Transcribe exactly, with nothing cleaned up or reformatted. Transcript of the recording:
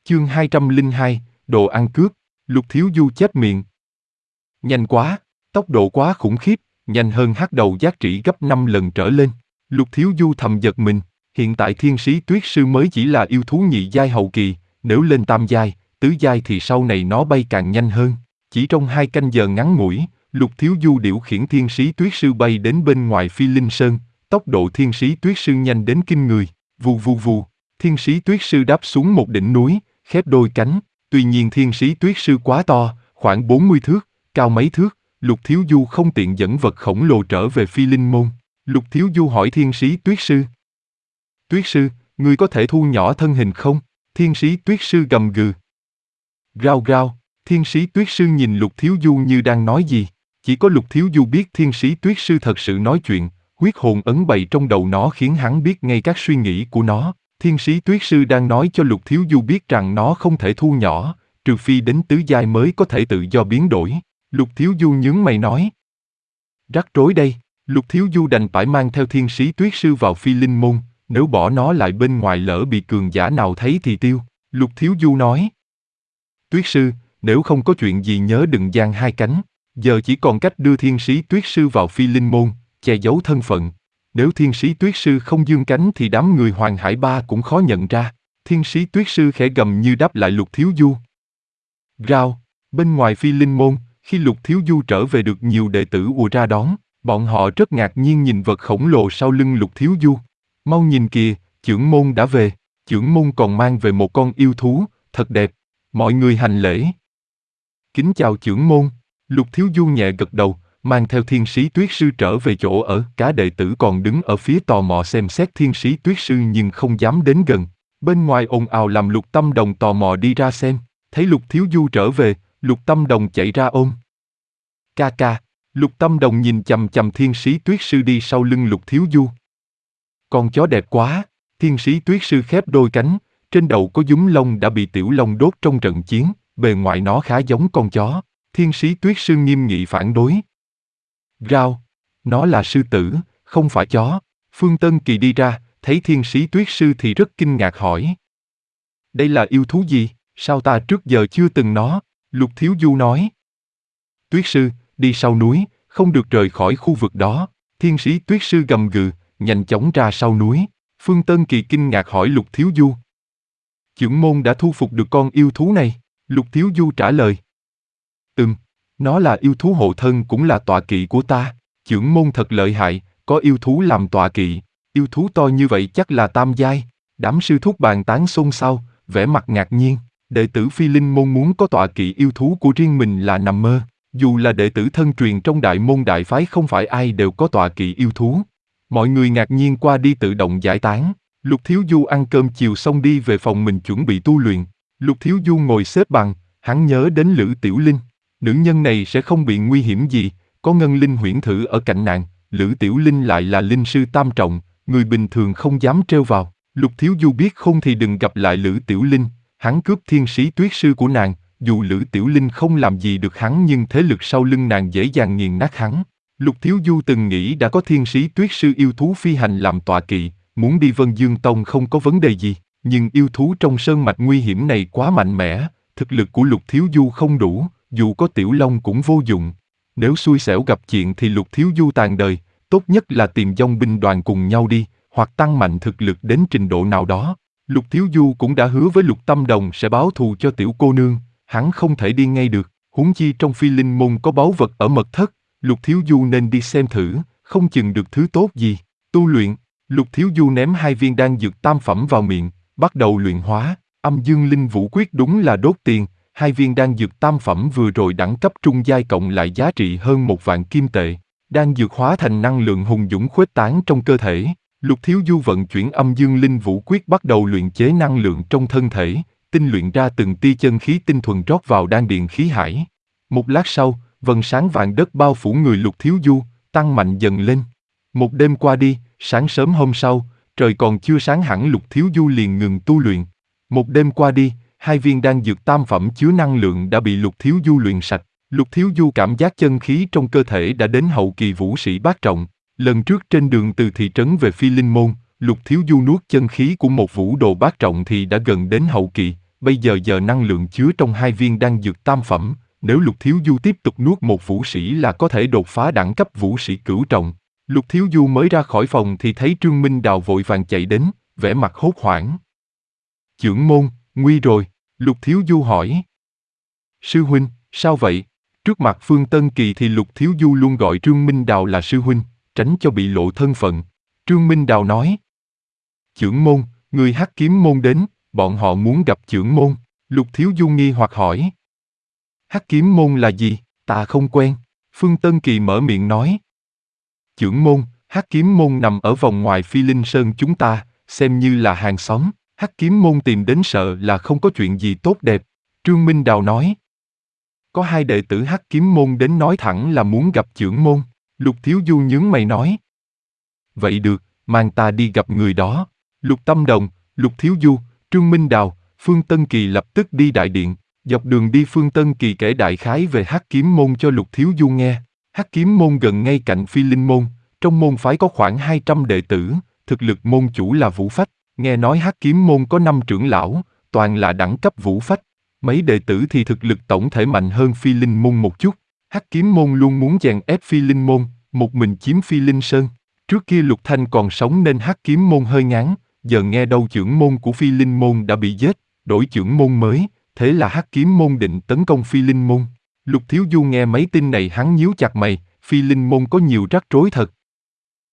Chương hai trăm lẻ hai, đồ ăn cướp. Lục Thiếu Du chép miệng. Nhanh quá, tốc độ quá khủng khiếp, nhanh hơn hắc đầu giác trĩ gấp năm lần trở lên. Lục Thiếu Du thầm giật mình, hiện tại thiên sĩ tuyết sư mới chỉ là yêu thú nhị giai hậu kỳ, nếu lên tam giai, tứ giai thì sau này nó bay càng nhanh hơn. Chỉ trong hai canh giờ ngắn ngủi, Lục Thiếu Du điều khiển thiên sĩ tuyết sư bay đến bên ngoài Phi Linh Sơn, tốc độ thiên sĩ tuyết sư nhanh đến kinh người, vù vù vù. Thiên sĩ tuyết sư đáp xuống một đỉnh núi, khép đôi cánh, tuy nhiên thiên sĩ tuyết sư quá to, khoảng bốn mươi thước, cao mấy thước, Lục Thiếu Du không tiện dẫn vật khổng lồ trở về Phi Linh Môn. Lục Thiếu Du hỏi thiên sĩ tuyết sư. Tuyết sư, ngươi có thể thu nhỏ thân hình không? Thiên sĩ tuyết sư gầm gừ. Rao rao, thiên sĩ tuyết sư nhìn Lục Thiếu Du như đang nói gì. Chỉ có Lục Thiếu Du biết thiên sĩ tuyết sư thật sự nói chuyện, huyết hồn ấn bày trong đầu nó khiến hắn biết ngay các suy nghĩ của nó. Thiên sĩ tuyết sư đang nói cho Lục Thiếu Du biết rằng nó không thể thu nhỏ, trừ phi đến tứ giai mới có thể tự do biến đổi. Lục Thiếu Du nhướng mày nói. Rắc rối đây, Lục Thiếu Du đành phải mang theo thiên sĩ tuyết sư vào Phi Linh Môn, nếu bỏ nó lại bên ngoài lỡ bị cường giả nào thấy thì tiêu. Lục Thiếu Du nói. Tuyết sư, nếu không có chuyện gì nhớ đừng giang hai cánh, giờ chỉ còn cách đưa thiên sĩ tuyết sư vào Phi Linh Môn, che giấu thân phận. Nếu thiên sĩ tuyết sư không dương cánh thì đám người Hoàng Hải Ba cũng khó nhận ra. Thiên sĩ tuyết sư khẽ gầm như đáp lại Lục Thiếu Du. Rao, bên ngoài Phi Linh Môn, khi Lục Thiếu Du trở về được nhiều đệ tử ùa ra đón, bọn họ rất ngạc nhiên nhìn vật khổng lồ sau lưng Lục Thiếu Du. Mau nhìn kìa, chưởng môn đã về, chưởng môn còn mang về một con yêu thú, thật đẹp, mọi người hành lễ. Kính chào chưởng môn, Lục Thiếu Du nhẹ gật đầu, mang theo thiên sĩ tuyết sư trở về chỗ ở. Cả đệ tử còn đứng ở phía tò mò xem xét thiên sĩ tuyết sư nhưng không dám đến gần. Bên ngoài ồn ào làm Lục Tâm Đồng tò mò đi ra xem, thấy Lục Thiếu Du trở về, Lục Tâm Đồng chạy ra ôm. Ca ca, Lục Tâm Đồng nhìn chằm chằm thiên sĩ tuyết sư đi sau lưng Lục Thiếu Du. Con chó đẹp quá, thiên sĩ tuyết sư khép đôi cánh, trên đầu có dúm lông đã bị tiểu long đốt trong trận chiến, bề ngoài nó khá giống con chó. Thiên sĩ tuyết sư nghiêm nghị phản đối. Rao, nó là sư tử, không phải chó. Phương Tân Kỳ đi ra, thấy thiên sĩ tuyết sư thì rất kinh ngạc hỏi. Đây là yêu thú gì, sao ta trước giờ chưa từng nó? Lục Thiếu Du nói. Tuyết sư, đi sau núi, không được rời khỏi khu vực đó. Thiên sĩ tuyết sư gầm gừ, nhanh chóng ra sau núi. Phương Tân Kỳ kinh ngạc hỏi Lục Thiếu Du. Chưởng môn đã thu phục được con yêu thú này. Lục Thiếu Du trả lời. Ừm, nó là yêu thú hộ thân cũng là tọa kỵ của ta. Chưởng môn thật lợi hại, có yêu thú làm tọa kỵ. Yêu thú to như vậy chắc là tam giai. Đám sư thúc bàn tán xôn xao, vẻ mặt ngạc nhiên. Đệ tử Phi Linh Môn muốn có tọa kỵ yêu thú của riêng mình là nằm mơ. Dù là đệ tử thân truyền trong đại môn đại phái không phải ai đều có tọa kỵ yêu thú. Mọi người ngạc nhiên qua đi tự động giải tán. Lục Thiếu Du ăn cơm chiều xong đi về phòng mình chuẩn bị tu luyện. Lục Thiếu Du ngồi xếp bằng, hắn nhớ đến Lữ Tiểu Linh. Nữ nhân này sẽ không bị nguy hiểm gì, có ngân linh huyễn thử ở cạnh nàng. Lữ Tiểu Linh lại là linh sư tam trọng, người bình thường không dám trêu vào. Lục Thiếu Du biết không thì đừng gặp lại Lữ Tiểu Linh. Hắn cướp thiên sĩ tuyết sư của nàng, dù Lữ Tiểu Linh không làm gì được hắn nhưng thế lực sau lưng nàng dễ dàng nghiền nát hắn. Lục Thiếu Du từng nghĩ đã có thiên sĩ tuyết sư yêu thú phi hành làm tọa kỵ, muốn đi Vân Dương Tông không có vấn đề gì, nhưng yêu thú trong sơn mạch nguy hiểm này quá mạnh mẽ, thực lực của Lục Thiếu Du không đủ, dù có Tiểu Long cũng vô dụng. Nếu xui xẻo gặp chuyện thì Lục Thiếu Du tàn đời, tốt nhất là tìm dòng binh đoàn cùng nhau đi, hoặc tăng mạnh thực lực đến trình độ nào đó. Lục Thiếu Du cũng đã hứa với Lục Tâm Đồng sẽ báo thù cho tiểu cô nương, hắn không thể đi ngay được, huống chi trong Phi Linh Môn có báu vật ở mật thất, Lục Thiếu Du nên đi xem thử, không chừng được thứ tốt gì. Tu luyện, Lục Thiếu Du ném hai viên đan dược tam phẩm vào miệng, bắt đầu luyện hóa. Âm Dương Linh Vũ Quyết đúng là đốt tiền, hai viên đan dược tam phẩm vừa rồi đẳng cấp trung giai cộng lại giá trị hơn một vạn kim tệ. Đan dược hóa thành năng lượng hùng dũng khuếch tán trong cơ thể. Lục Thiếu Du vận chuyển Âm Dương Linh Vũ Quyết bắt đầu luyện chế năng lượng trong thân thể, tinh luyện ra từng tia chân khí tinh thuần rót vào đan điện khí hải. Một lát sau, vầng sáng vạn đất bao phủ người Lục Thiếu Du, tăng mạnh dần lên. Một đêm qua đi, sáng sớm hôm sau, trời còn chưa sáng hẳn Lục Thiếu Du liền ngừng tu luyện. Một đêm qua đi, hai viên đan dược tam phẩm chứa năng lượng đã bị Lục Thiếu Du luyện sạch. Lục Thiếu Du cảm giác chân khí trong cơ thể đã đến hậu kỳ vũ sĩ bát trọng. Lần trước trên đường từ thị trấn về Phi Linh Môn, Lục Thiếu Du nuốt chân khí của một vũ đồ bát trọng thì đã gần đến hậu kỳ, bây giờ giờ năng lượng chứa trong hai viên đan dược tam phẩm, nếu Lục Thiếu Du tiếp tục nuốt một vũ sĩ là có thể đột phá đẳng cấp vũ sĩ cửu trọng. Lục Thiếu Du mới ra khỏi phòng thì thấy Trương Minh Đào vội vàng chạy đến, vẻ mặt hốt hoảng. Chưởng môn, nguy rồi, Lục Thiếu Du hỏi. Sư huynh, sao vậy? Trước mặt Phương Tân Kỳ thì Lục Thiếu Du luôn gọi Trương Minh Đào là sư huynh, tránh cho bị lộ thân phận. Trương Minh Đào nói. Chưởng môn, người Hắc Kiếm môn đến, bọn họ muốn gặp chưởng môn. Lục Thiếu Du nghi hoặc hỏi. Hắc Kiếm môn là gì? Ta không quen. Phương Tân Kỳ mở miệng nói. Chưởng môn, Hắc Kiếm môn nằm ở vòng ngoài Phi Linh Sơn chúng ta, xem như là hàng xóm. Hắc Kiếm môn tìm đến sợ là không có chuyện gì tốt đẹp. Trương Minh Đào nói. Có hai đệ tử Hắc Kiếm môn đến nói thẳng là muốn gặp chưởng môn. Lục Thiếu Du nhướng mày nói. Vậy được, mang ta đi gặp người đó. Lục Tâm Đồng, Lục Thiếu Du, Trương Minh Đào, Phương Tân Kỳ lập tức đi đại điện. Dọc đường đi Phương Tân Kỳ kể đại khái về Hắc Kiếm môn cho Lục Thiếu Du nghe. Hắc Kiếm môn gần ngay cạnh Phi Linh môn, trong môn phái có khoảng hai trăm đệ tử, thực lực môn chủ là Vũ Phách. Nghe nói Hắc Kiếm môn có năm trưởng lão, toàn là đẳng cấp Vũ Phách. Mấy đệ tử thì thực lực tổng thể mạnh hơn Phi Linh môn một chút. Hắc Kiếm môn luôn muốn chèn ép Phi Linh môn, một mình chiếm Phi Linh Sơn. Trước kia Lục Thanh còn sống nên Hắc Kiếm môn hơi ngán, giờ nghe đâu trưởng môn của Phi Linh môn đã bị giết, đổi trưởng môn mới, thế là Hắc Kiếm môn định tấn công Phi Linh môn. Lục Thiếu Du nghe mấy tin này hắn nhíu chặt mày, Phi Linh môn có nhiều rắc rối thật.